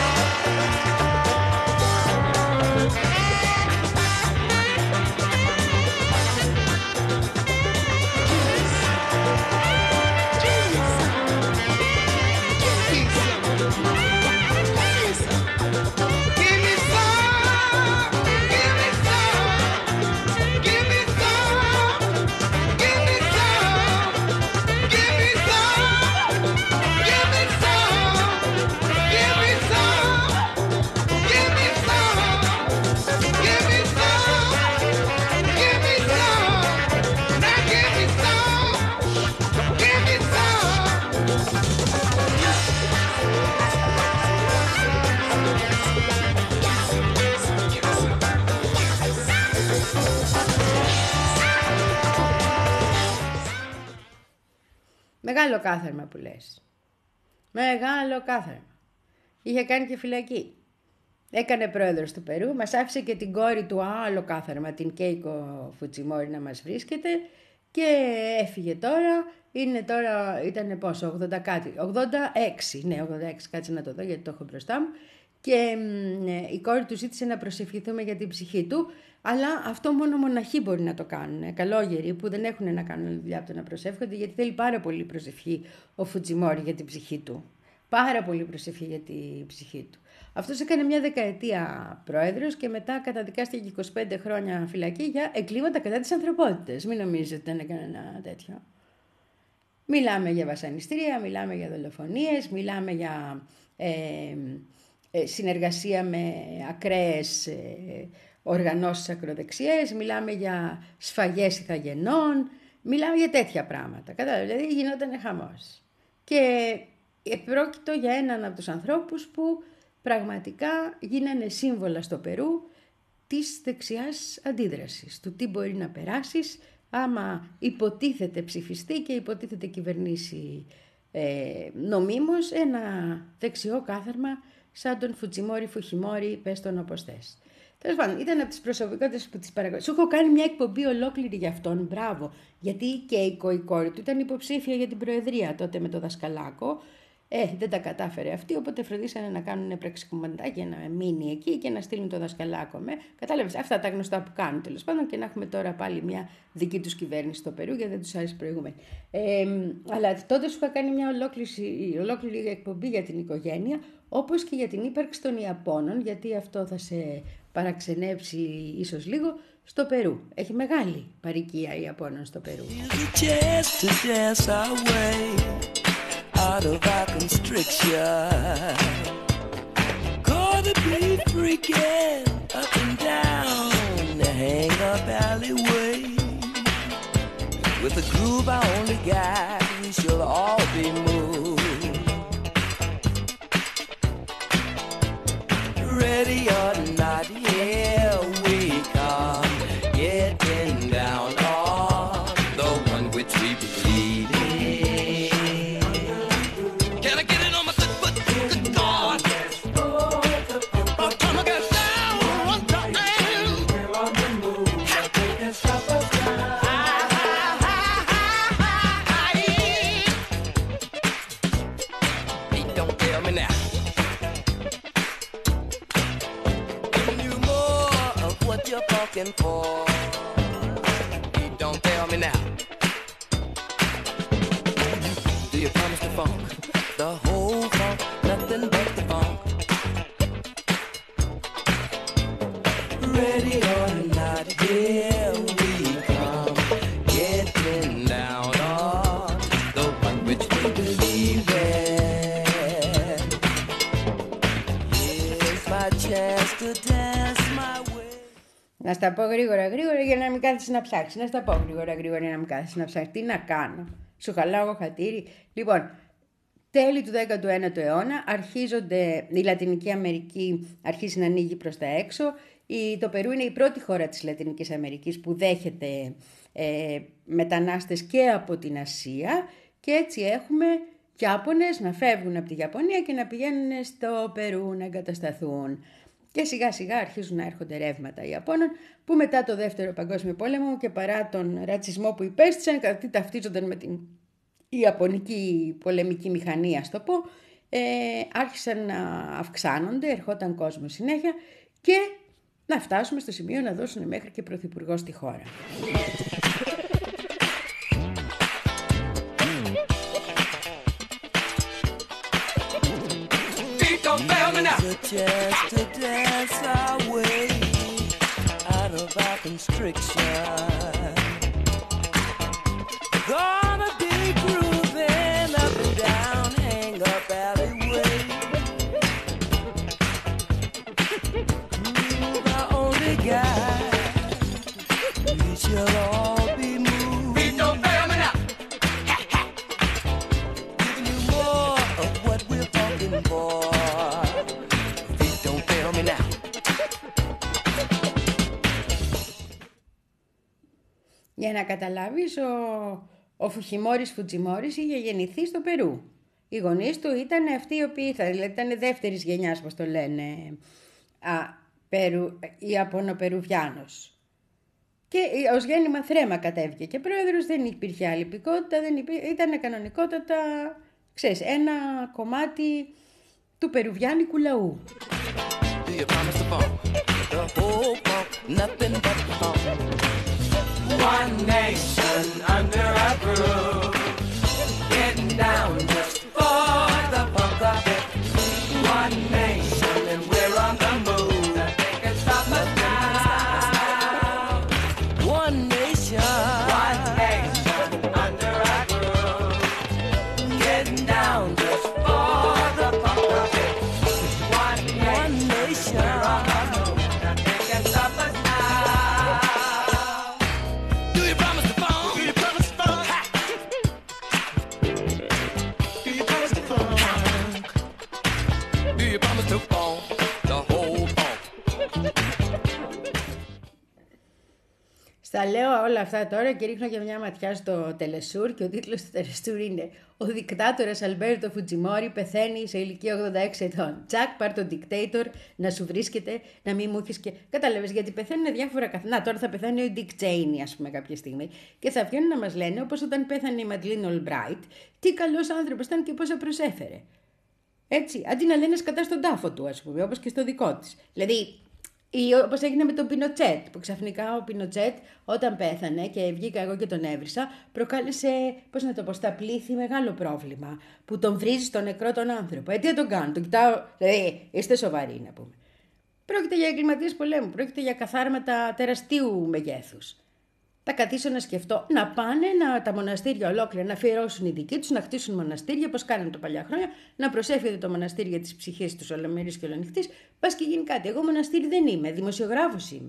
Μεγάλο κάθαρμα που λες. Μεγάλο κάθαρμα. Είχε κάνει και φυλακή. Έκανε πρόεδρος του Περού, μας άφησε και την κόρη του άλλο κάθαρμα, την Κέικο Φουτζιμόρι να μας βρίσκεται και έφυγε τώρα. Είναι τώρα, ήταν πόσο, ογδόντα κάτι, ογδόντα έξι, ναι ογδόντα έξι, κάτσε να το δω γιατί το έχω μπροστά μου. Και ε, η κόρη του ζήτησε να προσευχηθούμε για την ψυχή του, αλλά αυτό μόνο μοναχοί μπορεί να το κάνουν, καλόγεροι που δεν έχουν να κάνουν δουλειά από το να προσεύχονται, γιατί θέλει πάρα πολύ προσευχή ο Φουτζιμόρι για την ψυχή του. Πάρα πολύ προσευχή για την ψυχή του. Αυτός έκανε μια δεκαετία πρόεδρος και μετά καταδικάστηκε είκοσι πέντε χρόνια φυλακή για εγκλήματα κατά της ανθρωπότητας. Μην νομίζετε ότι δεν έκανε ένα τέτοιο. Μιλάμε για βασανιστήρια, μιλάμε για δολοφονίες, μιλάμε για ε, ε, συνεργασία με ακραίες ε, οργανώσεις ακροδεξιές, μιλάμε για σφαγές ηθαγενών, μιλάμε για τέτοια πράγματα. Κατάλαβε, δηλαδή γινόταν χαμός. Και πρόκειτο για έναν από τους ανθρώπους που πραγματικά γίνανε σύμβολα στο Περού της δεξιάς αντίδρασης, του τι μπορεί να περάσεις άμα υποτίθεται ψηφιστεί και υποτίθεται κυβερνήσει ε, νομίμως ένα δεξιό κάθαρμα σαν τον Φουτζιμόρι, Φουχιμόρι, πες τον όπως θες. Τέλος πάντων, ήταν από τις προσωπικότητες που τις παρακολουθώ. Σου έχω κάνει μια εκπομπή ολόκληρη για αυτόν, μπράβο, γιατί και η κόρη του ήταν υποψήφια για την προεδρία τότε με το Δασκαλάκο Ε, δεν τα κατάφερε αυτή, οπότε φροντίσανε να κάνουν πραξικομματάκια να μείνει εκεί και να στείλουν το δασκαλάκο με. Κατάλαβες, αυτά τα γνωστά που κάνουν τέλος πάντων και να έχουμε τώρα πάλι μια δική τους κυβέρνηση στο Περού, γιατί δεν τους άρεσε προηγούμενη. Ε, αλλά τότε σου είχα κάνει μια ολόκληρη, ολόκληρη εκπομπή για την οικογένεια, όπως και για την ύπαρξη των Ιαπώνων, γιατί αυτό θα σε παραξενέψει ίσως λίγο, στο Περού. Έχει μεγάλη παροικία Ιαπώνων στο Περού. Out of our constriction, gonna be freaking up and down the hang up alleyway. With the groove I only got, we shall all be moved. Ready or not, here we come, getting down on the one which we believe in. For you don't tell me now. Do you promise the funk, the whole funk, nothing but the funk? Ready or not, here we come, getting down on the one which we believe in. Here's my chance to dance my way. Να στα πω γρήγορα γρήγορα για να μην κάθεσαι να ψάξει. Να στα πω γρήγορα γρήγορα για να μην κάθεσαι να ψάξει. Τι να κάνω. Σου χαλάω εγώ χατήρι. Λοιπόν, τέλη του δέκατου ένατου αιώνα αρχίζονται, η Λατινική Αμερική αρχίζει να ανοίγει προς τα έξω. Η, το Περού είναι η πρώτη χώρα της Λατινικής Αμερικής που δέχεται ε, μετανάστες και από την Ασία. Και έτσι έχουμε Ιάπωνες να φεύγουν από τη Ιαπωνία και να πηγαίνουν στο Περού να εγκατασταθούν. Και σιγά σιγά αρχίζουν να έρχονται ρεύματα Ιαπώνων που μετά το δεύτερο παγκόσμιο πόλεμο και παρά τον ρατσισμό που υπέστησαν, γιατί ταυτίζονταν με την Ιαπωνική πολεμική μηχανή, ας το πω, ε, άρχισαν να αυξάνονται, ερχόταν κόσμο συνέχεια και να φτάσουμε στο σημείο να δώσουν μέχρι και πρωθυπουργό στη χώρα. Just to dance our way out of our constriction. Gonna be grooving up and down, hang up alleyway. Groove our only guide, we shall all be moved. Beat don't fail me now. Giving you more of what we're talking for. Για να καταλάβεις, ο, ο Φουχιμόρης Φουτζιμόρης είχε γεννηθεί στο Περού. Οι γονείς του ήταν αυτοί οι οποίοι θα, δηλαδή ήταν δεύτερης γενιάς, πώς το λένε, α, Περου, Ιαπωνοπερουβιάνος. Και ως γέννημα θρέμα κατέβηκε και πρόεδρος, δεν υπήρχε άλλη υπηκότητα, δεν υπήρχε, ήταν κανονικότατα, ξέρεις, ένα κομμάτι του περουβιάνικου λαού. One nation under a groove, getting down just for the funk of it. One nation and we're on the move, nothing can stop us now. One nation, one nation under a groove, getting down just for the funk of it. One nation, we're on the move, nothing can stop us now. Στα λέω όλα αυτά τώρα και ρίχνω και μια ματιά στο τελεσούρ και ο τίτλος του τελεσούρ είναι «Ο δικτάτορας Αλμπέρτο Φουτζιμόρι πεθαίνει σε ηλικία ογδόντα έξι ετών. Τσακ, πάρ' τον dictator να σου βρίσκεται, να μην μου έχεις και...» Κατάλαβες, γιατί πεθαίνουν διάφορα καθένα. Τώρα θα πεθάνει ο Dick Cheney, ας πούμε, κάποια στιγμή και θα βγαίνουν να μας λένε, όπως όταν πέθανε η Μαντλίν Ολμπράιτ, τι καλός άνθρωπος ήταν και πόσα προσέφερε. Έτσι, αντί να λένε σκατά στον τάφο του, ας πούμε, όπως και στο δικό της. Δηλαδή, όπως έγινε με τον Πινοτσέτ, που ξαφνικά ο Πινοτσέτ όταν πέθανε και βγήκα εγώ και τον έβρισα, προκάλεσε, πώς να το πω, στα πλήθη μεγάλο πρόβλημα, που τον βρίζει στον νεκρό τον άνθρωπο. Ε, τι θα τον κάνω, τον κοιτάω, δηλαδή, είστε σοβαροί να πούμε. Πρόκειται για εγκληματίες πολέμου, πρόκειται για καθάρματα τεραστίου μεγέθους. Θα καθίσω να σκεφτώ να πάνε να, τα μοναστήρια ολόκληρα να αφιερώσουν οι δικοί τους, να χτίσουν μοναστήρια, όπως κάνανε το παλιά χρόνια, να προσεύχεται το μοναστήρι για τις ψυχές τους ολομερής και ολονυχτής. Πας και γίνει κάτι. Εγώ μοναστήρι δεν είμαι, δημοσιογράφος είμαι.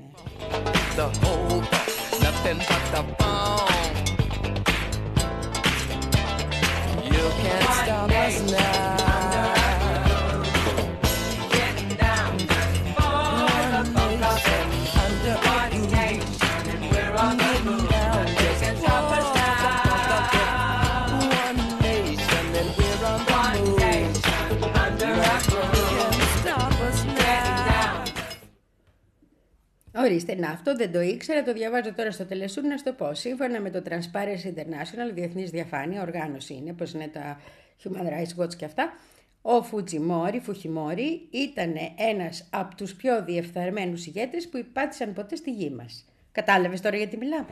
Ορίστε, να, αυτό δεν το ήξερα, το διαβάζω τώρα στο τελεσούρ να σου το πω. Σύμφωνα με το Transparency International, διεθνής διαφάνεια, οργάνωση είναι, όπως είναι τα Human Rights Watch και αυτά, ο Φουτζιμόρι, Φουχιμόρι, ήταν ένας από τους πιο διεφθαρμένους ηγέτες που υπάτησαν ποτέ στη γη μας. Κατάλαβες τώρα γιατί μιλάμε?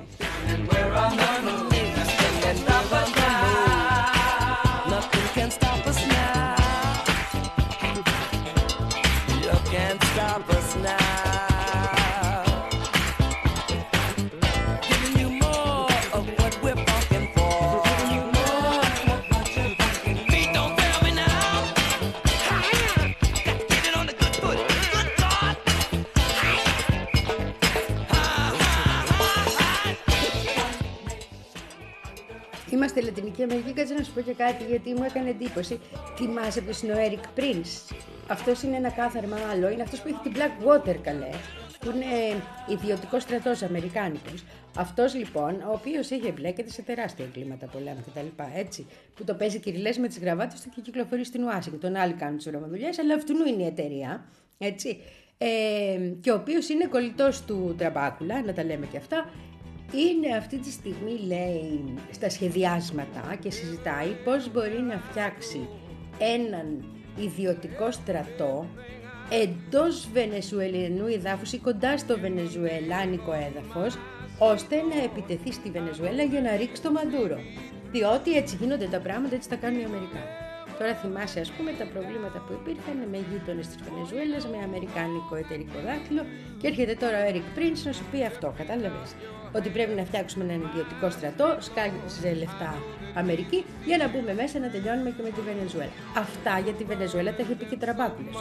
Είμαστε Λατινική Αμερική, κάτσε να σου πω και κάτι γιατί μου έκανε εντύπωση. Θυμάσαι ποιος είναι ο Eric Prince? Αυτός είναι ένα κάθαρμα άλλο, είναι αυτός που έχει την Blackwater, καλέ, που είναι ιδιωτικός στρατός αμερικάνικος. Αυτός λοιπόν, ο οποίος έχει εμπλέκεται σε τεράστια εγκλήματα πολέμου κτλ. Έτσι, που το παίζει κυριλές με τις γραβάτες του και κυκλοφορεί στην Ουάσιγκτον. Άλλοι κάνουν τις ουρανοδουλειές, αλλά αυτού είναι η εταιρεία. Έτσι. Ε, και ο οποίος είναι κολλητός του Τραμπάκουλα, να τα λέμε και αυτά. Είναι αυτή τη στιγμή, λέει, στα σχεδιάσματα και συζητάει πώς μπορεί να φτιάξει έναν ιδιωτικό στρατό εντός βενεζουελινού εδάφους ή κοντά στο βενεζουελάνικο έδαφος, ώστε να επιτεθεί στη Βενεζουέλα για να ρίξει το Μαντούρο. Διότι έτσι γίνονται τα πράγματα, έτσι τα κάνουν οι Αμερικάνοι. Τώρα θυμάσαι, ας πούμε, τα προβλήματα που υπήρχαν με γείτονες της Βενεζουέλας, με αμερικάνικο εταιρικό δάχτυλο, και έρχεται τώρα ο Eric Prince να σου πει αυτό, κατάλαβες? Ότι πρέπει να φτιάξουμε έναν ιδιωτικό στρατό, σκάγιζε λεφτά Αμερική, για να μπούμε μέσα να τελειώνουμε και με τη Βενεζουέλα. Αυτά για τη Βενεζουέλα τα είχε πει και Τραμπάκουλος.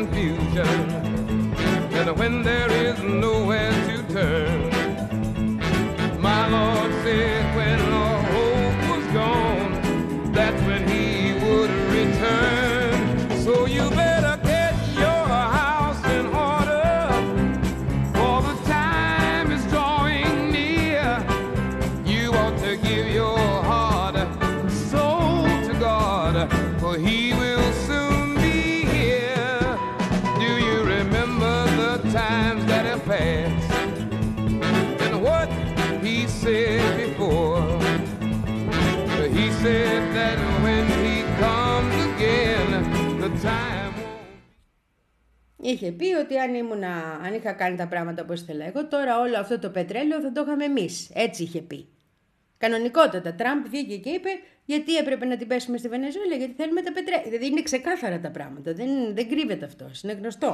Είχε πει ότι αν, ήμουνα, αν είχα κάνει τα πράγματα όπως ήθελα εγώ, τώρα όλο αυτό το πετρέλαιο θα το είχαμε εμείς. Έτσι είχε πει. Κανονικότατα, Τραμπ βγήκε και είπε γιατί έπρεπε να την πέσουμε στη Βενεζουέλα, γιατί θέλουμε τα πετρέλαια. Δηλαδή είναι ξεκάθαρα τα πράγματα, δεν, δεν κρύβεται αυτός, είναι γνωστό.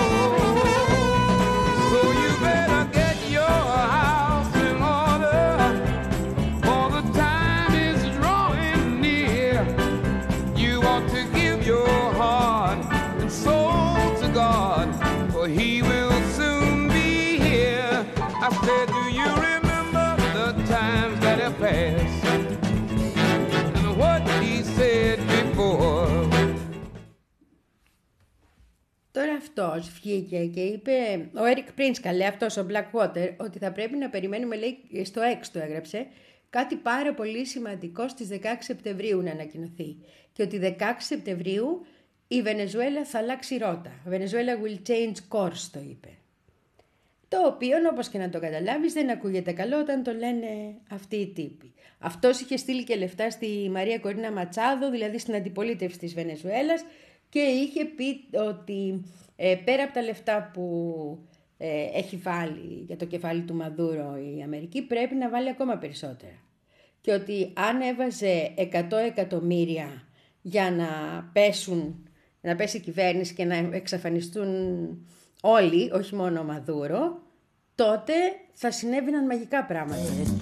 So you better get your house in order, for the time is drawing near. You ought to give your heart and soul to God, for He will soon be here. I said, do you remember the times that have passed and what He said before? Τώρα αυτός βγήκε και είπε, ο Eric Prince, καλέ αυτός, ο Blackwater, ότι θα πρέπει να περιμένουμε, λέει, στο X το έγραψε, κάτι πάρα πολύ σημαντικό στις δεκαέξι Σεπτεμβρίου να ανακοινωθεί. Και ότι δεκαέξι Σεπτεμβρίου η Βενεζουέλα θα αλλάξει ρότα. Venezuela will change course, το είπε. Το οποίο, όπως και να το καταλάβεις, δεν ακούγεται καλό όταν το λένε αυτοί οι τύποι. Αυτός είχε στείλει και λεφτά στη Μαρία Κορίνα Ματσάδο, δηλαδή στην αντιπολίτευση της Βενεζουέλας, και είχε πει ότι ε, πέρα από τα λεφτά που ε, έχει βάλει για το κεφάλι του Μαδούρο η Αμερική, πρέπει να βάλει ακόμα περισσότερα. Και ότι αν έβαζε εκατό εκατομμύρια για να πέσουν, να πέσει η κυβέρνηση και να εξαφανιστούν όλοι, όχι μόνο ο Μαδούρο, τότε θα συνέβαιναν μαγικά πράγματα.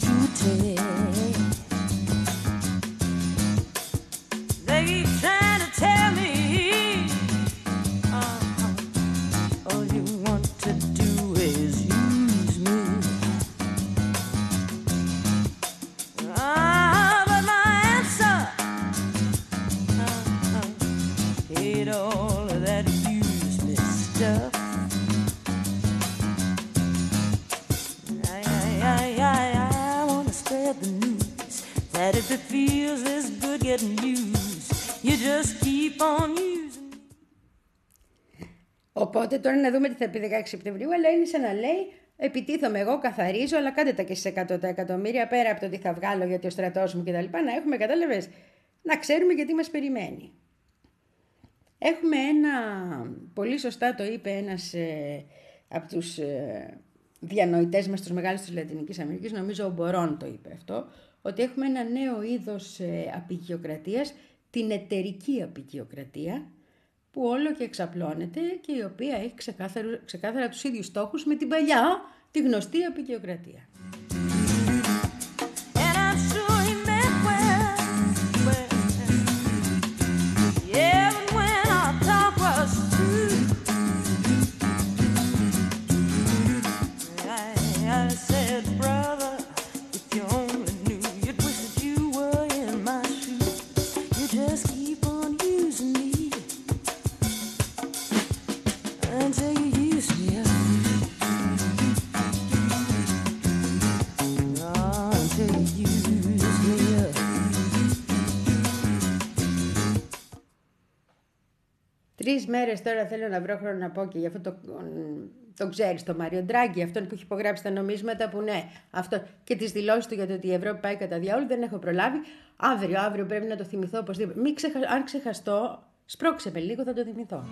Οπότε τώρα να δούμε τι θα πει δεκαέξι Σεπτεμβρίου, αλλά είναι σαν να λέει επιτίθομαι εγώ, καθαρίζω, αλλά κάντε τα και στις εκατό εκατομμύρια πέρα από το τι θα βγάλω γιατί ο στρατός μου κτλ. Να έχουμε, κατάλαβες, να ξέρουμε γιατί μας περιμένει. Έχουμε ένα, πολύ σωστά το είπε ένας ε, από τους ε, διανοητές μας, τους μεγάλους της Λατινικής Αμερικής, νομίζω ο Μπορών το είπε αυτό, ότι έχουμε ένα νέο είδος ε, απεικιοκρατίας, την εταιρική απεικιοκρατία, που όλο και εξαπλώνεται και η οποία έχει ξεκάθαρα, ξεκάθαρα τους ίδιους στόχους με την παλιά, τη γνωστή απεικιοκρατία. Τρεις μέρες τώρα θέλω να βρω χρόνο να πω και γι' αυτό το, το ξέρεις, το Μάριο Ντράγκη, αυτόν που έχει υπογράψει τα νομίσματα που ναι, αυτό, και τις δηλώσεις του για το ότι η Ευρώπη πάει κατά διάολο, δεν έχω προλάβει. Αύριο, αύριο πρέπει να το θυμηθώ οπωσδήποτε. Μην ξεχα... Αν ξεχαστώ, σπρώξε με λίγο, θα το θυμηθώ.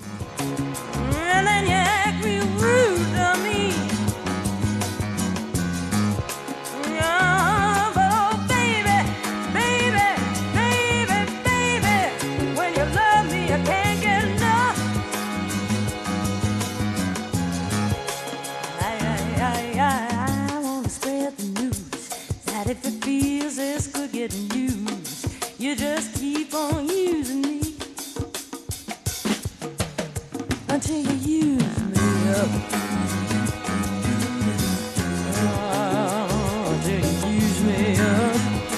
If it feels this good getting used, you just keep on using me until you use me up. Oh, until you use me up.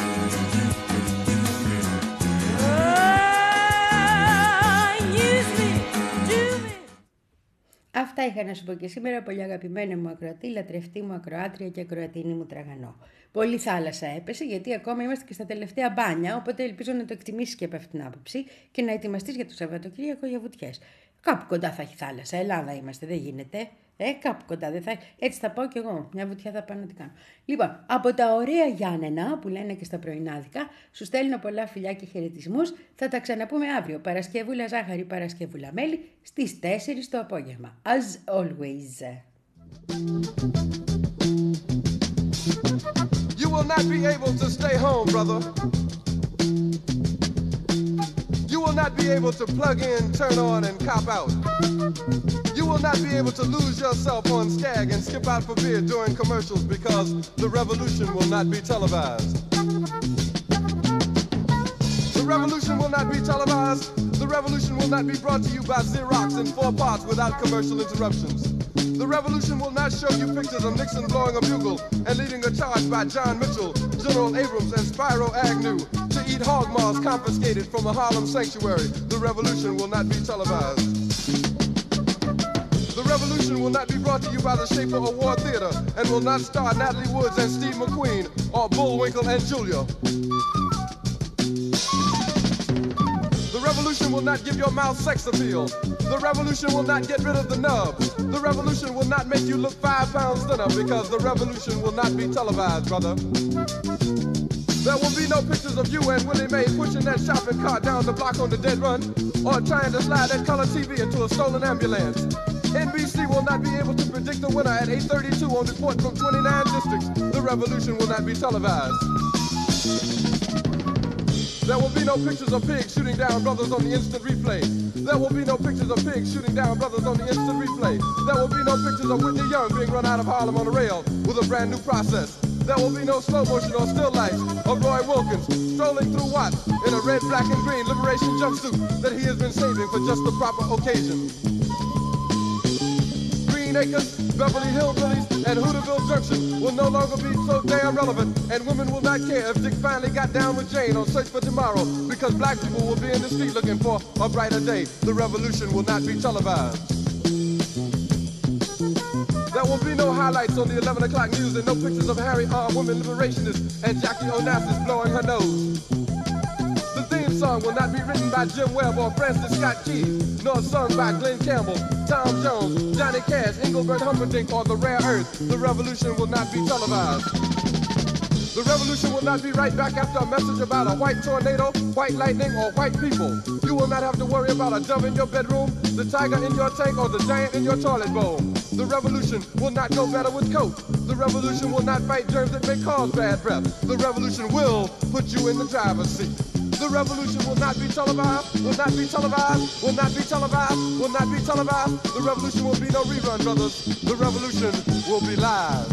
Oh, use me, do me. Αυτά είχα να σου πω και σήμερα, πολύ αγαπημένη μου ακροατή, λατρευτή μου ακροάτρια και ακροατίνη μου τραγανό. Πολύ θάλασσα έπεσε, γιατί ακόμα είμαστε και στα τελευταία μπάνια, οπότε ελπίζω να το εκτιμήσεις και από αυτήν την άποψη και να ετοιμαστείς για το Σαββατοκύριακο για βουτιές. Κάπου κοντά θα έχει θάλασσα, Ελλάδα είμαστε, δεν γίνεται. Ε, κάπου κοντά δεν θα έχει. Έτσι θα πάω κι εγώ. Μια βουτιά θα πάω να την κάνω. Λοιπόν, από τα ωραία Γιάννενα που λένε και στα πρωινάδικα, σου στέλνω πολλά φιλιά και χαιρετισμούς. Θα τα ξαναπούμε αύριο. Παρασκευούλα ζάχαρη, Παρασκευούλα μέλι, στις τέσσερις το απόγευμα. As always. You will not be able to stay home, brother. You will not be able to plug in, turn on, and cop out. You will not be able to lose yourself on Skag and skip out for beer during commercials because the revolution will not be televised. The revolution will not be televised. The revolution will not be brought to you by Xerox in four parts without commercial interruptions. The revolution will not show you pictures of Nixon blowing a bugle and leading a charge by John Mitchell, General Abrams, and Spyro Agnew to eat hog maws confiscated from a Harlem sanctuary. The revolution will not be televised. revolution will not be brought to you by the Schaefer Award Theater and will not star Natalie Woods and Steve McQueen or Bullwinkle and Julia. The revolution will not give your mouth sex appeal. The revolution will not get rid of the nubs. The revolution will not make you look five pounds thinner because the revolution will not be televised, brother. There will be no pictures of you and Willie Mae pushing that shopping cart down the block on the dead run or trying to slide that color T V into a stolen ambulance. N B C will not be able to predict the winner at eight thirty-two on report from twenty-nine districts. The revolution will not be televised. There will be no pictures of pigs shooting down brothers on the instant replay. There will be no pictures of pigs shooting down brothers on the instant replay. There will be no pictures of Whitney Young being run out of Harlem on a rail with a brand new process. There will be no slow motion or still lights of Roy Wilkins strolling through Watts in a red, black, and green liberation jumpsuit that he has been saving for just the proper occasion. Green Acres, Beverly Hillbillies, and Hooterville Junction will no longer be so damn relevant, and women will not care if Dick finally got down with Jane on Search for Tomorrow, because black people will be in the street looking for a brighter day. The revolution will not be televised. There will be no highlights on the eleven o'clock news and no pictures of Harry armed women liberationists and Jackie Onassis blowing her nose. The theme song will not be written by Jim Webb or Francis Scott Keys, nor sung by Glenn Campbell, Tom Jones, Johnny Cash, Engelbert Humperdinck, or The Rare Earth. The revolution will not be televised. The revolution will not be right back after a message about a white tornado, white lightning, or white people. You will not have to worry about a dove in your bedroom, the tiger in your tank, or the giant in your toilet bowl. The revolution will not go better with Coke. The revolution will not fight germs that may cause bad breath. The revolution will put you in the driver's seat. The revolution will not be televised, will not be televised, will not be televised, will not be televised. The revolution will be no rerun, brothers. The revolution will be live.